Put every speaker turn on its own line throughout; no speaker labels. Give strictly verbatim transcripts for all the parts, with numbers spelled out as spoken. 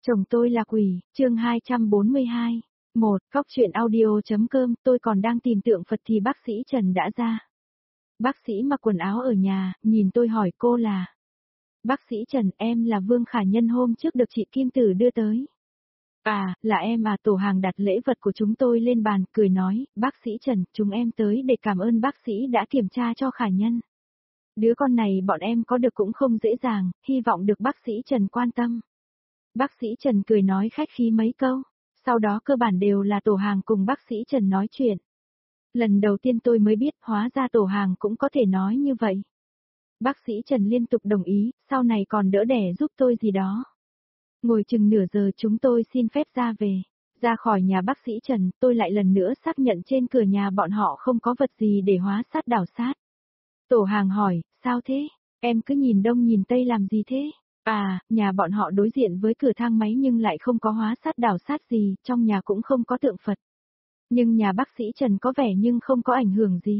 Chồng tôi là quỷ, chương hai trăm bốn mươi hai. một. Cóc truyện audio.com, tôi còn đang tìm tượng Phật thì bác sĩ Trần đã ra. Bác sĩ mặc quần áo ở nhà, nhìn tôi hỏi cô là. Bác sĩ Trần, em là Vương Khả Nhân hôm trước được chị Kim Tử đưa tới. À, là em à, tổ hàng đặt lễ vật của chúng tôi lên bàn, cười nói, bác sĩ Trần, chúng em tới để cảm ơn bác sĩ đã kiểm tra cho Khả Nhân. Đứa con này bọn em có được cũng không dễ dàng, hy vọng được bác sĩ Trần quan tâm. Bác sĩ Trần cười nói khách khí mấy câu, sau đó cơ bản đều là tổ hàng cùng bác sĩ Trần nói chuyện. Lần đầu tiên tôi mới biết hóa ra tổ hàng cũng có thể nói như vậy. Bác sĩ Trần liên tục đồng ý, sau này còn đỡ đẻ giúp tôi gì đó. Ngồi chừng nửa giờ chúng tôi xin phép ra về. Ra khỏi nhà bác sĩ Trần, tôi lại lần nữa xác nhận trên cửa nhà bọn họ không có vật gì để hóa sát đảo sát. Tổ hàng hỏi, sao thế? Em cứ nhìn đông nhìn tây làm gì thế? À, nhà bọn họ đối diện với cửa thang máy nhưng lại không có hóa sát đảo sát gì, trong nhà cũng không có tượng Phật. Nhưng nhà bác sĩ Trần có vẻ nhưng không có ảnh hưởng gì.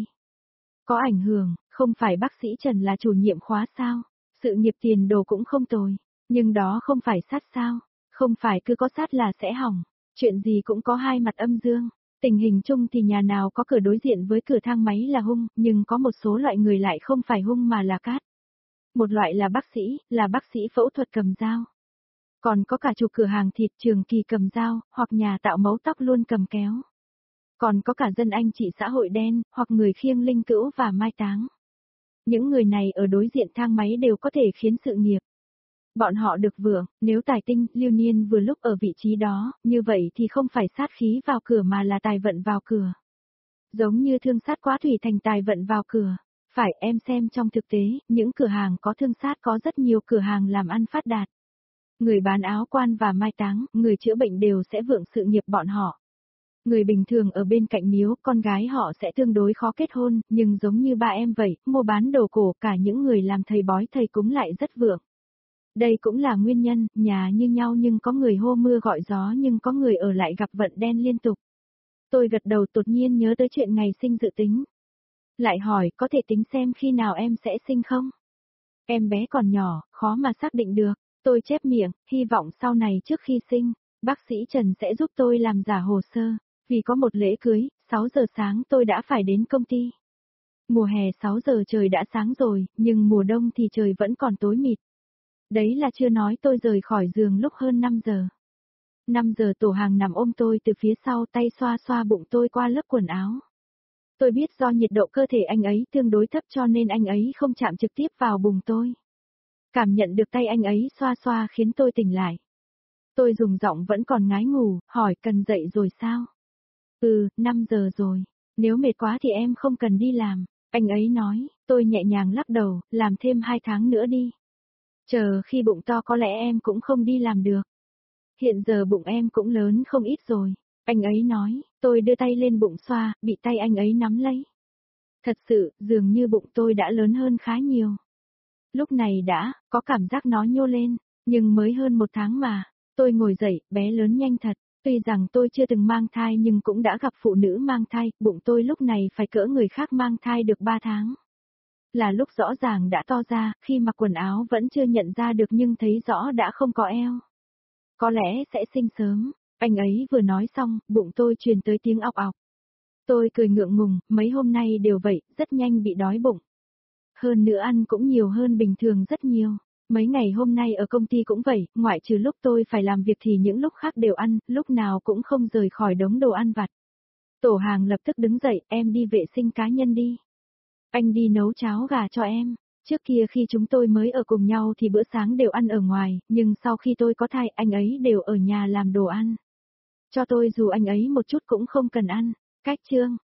Có ảnh hưởng, không phải bác sĩ Trần là chủ nhiệm khóa sao? Sự nghiệp tiền đồ cũng không tồi. Nhưng đó không phải sát sao? Không phải cứ có sát là sẽ hỏng. Chuyện gì cũng có hai mặt âm dương. Tình hình chung thì nhà nào có cửa đối diện với cửa thang máy là hung, nhưng có một số loại người lại không phải hung mà là cát. Một loại là bác sĩ, là bác sĩ phẫu thuật cầm dao. Còn có cả chủ cửa hàng thịt trường kỳ cầm dao, hoặc nhà tạo mẫu tóc luôn cầm kéo. Còn có cả dân anh chị xã hội đen, hoặc người khiêng linh cữu và mai táng. Những người này ở đối diện thang máy đều có thể khiến sự nghiệp. Bọn họ được vượng, nếu tài tinh, lưu niên vừa lúc ở vị trí đó, như vậy thì không phải sát khí vào cửa mà là tài vận vào cửa. Giống như thương sát quá thủy thành tài vận vào cửa. Phải em xem trong thực tế, những cửa hàng có thương sát có rất nhiều cửa hàng làm ăn phát đạt. Người bán áo quan và mai táng, người chữa bệnh đều sẽ vượng sự nghiệp bọn họ. Người bình thường ở bên cạnh miếu, con gái họ sẽ tương đối khó kết hôn, nhưng giống như ba em vậy, mua bán đồ cổ cả những người làm thầy bói thầy cúng lại rất vượng. Đây cũng là nguyên nhân, nhà như nhau nhưng có người hô mưa gọi gió nhưng có người ở lại gặp vận đen liên tục. Tôi gật đầu đột nhiên nhớ tới chuyện ngày sinh dự tính. Lại hỏi có thể tính xem khi nào em sẽ sinh không? Em bé còn nhỏ, khó mà xác định được. Tôi chép miệng, hy vọng sau này trước khi sinh, bác sĩ Trần sẽ giúp tôi làm giả hồ sơ. Vì có một lễ cưới, sáu giờ sáng tôi đã phải đến công ty. Mùa hè sáu giờ trời đã sáng rồi, nhưng mùa đông thì trời vẫn còn tối mịt. Đấy là chưa nói tôi rời khỏi giường lúc hơn năm giờ. năm giờ tổ hàng nằm ôm tôi từ phía sau tay xoa xoa bụng tôi qua lớp quần áo. Tôi biết do nhiệt độ cơ thể anh ấy tương đối thấp cho nên anh ấy không chạm trực tiếp vào bụng tôi. Cảm nhận được tay anh ấy xoa xoa khiến tôi tỉnh lại. Tôi dùng giọng vẫn còn ngái ngủ, hỏi cần dậy rồi sao? Ừ, năm giờ rồi. Nếu mệt quá thì em không cần đi làm. Anh ấy nói, tôi nhẹ nhàng lắc đầu, làm thêm hai tháng nữa đi. Chờ khi bụng to có lẽ em cũng không đi làm được. Hiện giờ bụng em cũng lớn không ít rồi. Anh ấy nói, tôi đưa tay lên bụng xoa, bị tay anh ấy nắm lấy. Thật sự, dường như bụng tôi đã lớn hơn khá nhiều. Lúc này đã, có cảm giác nó nhô lên, nhưng mới hơn một tháng mà. Tôi ngồi dậy, bé lớn nhanh thật. Tuy rằng tôi chưa từng mang thai nhưng cũng đã gặp phụ nữ mang thai, bụng tôi lúc này phải cỡ người khác mang thai được ba tháng. Là lúc rõ ràng đã to ra, khi mặc quần áo vẫn chưa nhận ra được nhưng thấy rõ đã không có eo. Có lẽ sẽ sinh sớm. Anh ấy vừa nói xong, bụng tôi truyền tới tiếng ọc ọc. Tôi cười ngượng ngùng, mấy hôm nay đều vậy, rất nhanh bị đói bụng. Hơn nữa ăn cũng nhiều hơn bình thường rất nhiều. Mấy ngày hôm nay ở công ty cũng vậy, ngoại trừ lúc tôi phải làm việc thì những lúc khác đều ăn, lúc nào cũng không rời khỏi đống đồ ăn vặt. Tổ hàng lập tức đứng dậy, em đi vệ sinh cá nhân đi. Anh đi nấu cháo gà cho em. Trước kia khi chúng tôi mới ở cùng nhau thì bữa sáng đều ăn ở ngoài, nhưng sau khi tôi có thai anh ấy đều ở nhà làm đồ ăn. Cho tôi dù anh ấy một chút cũng không cần ăn. Cách chương.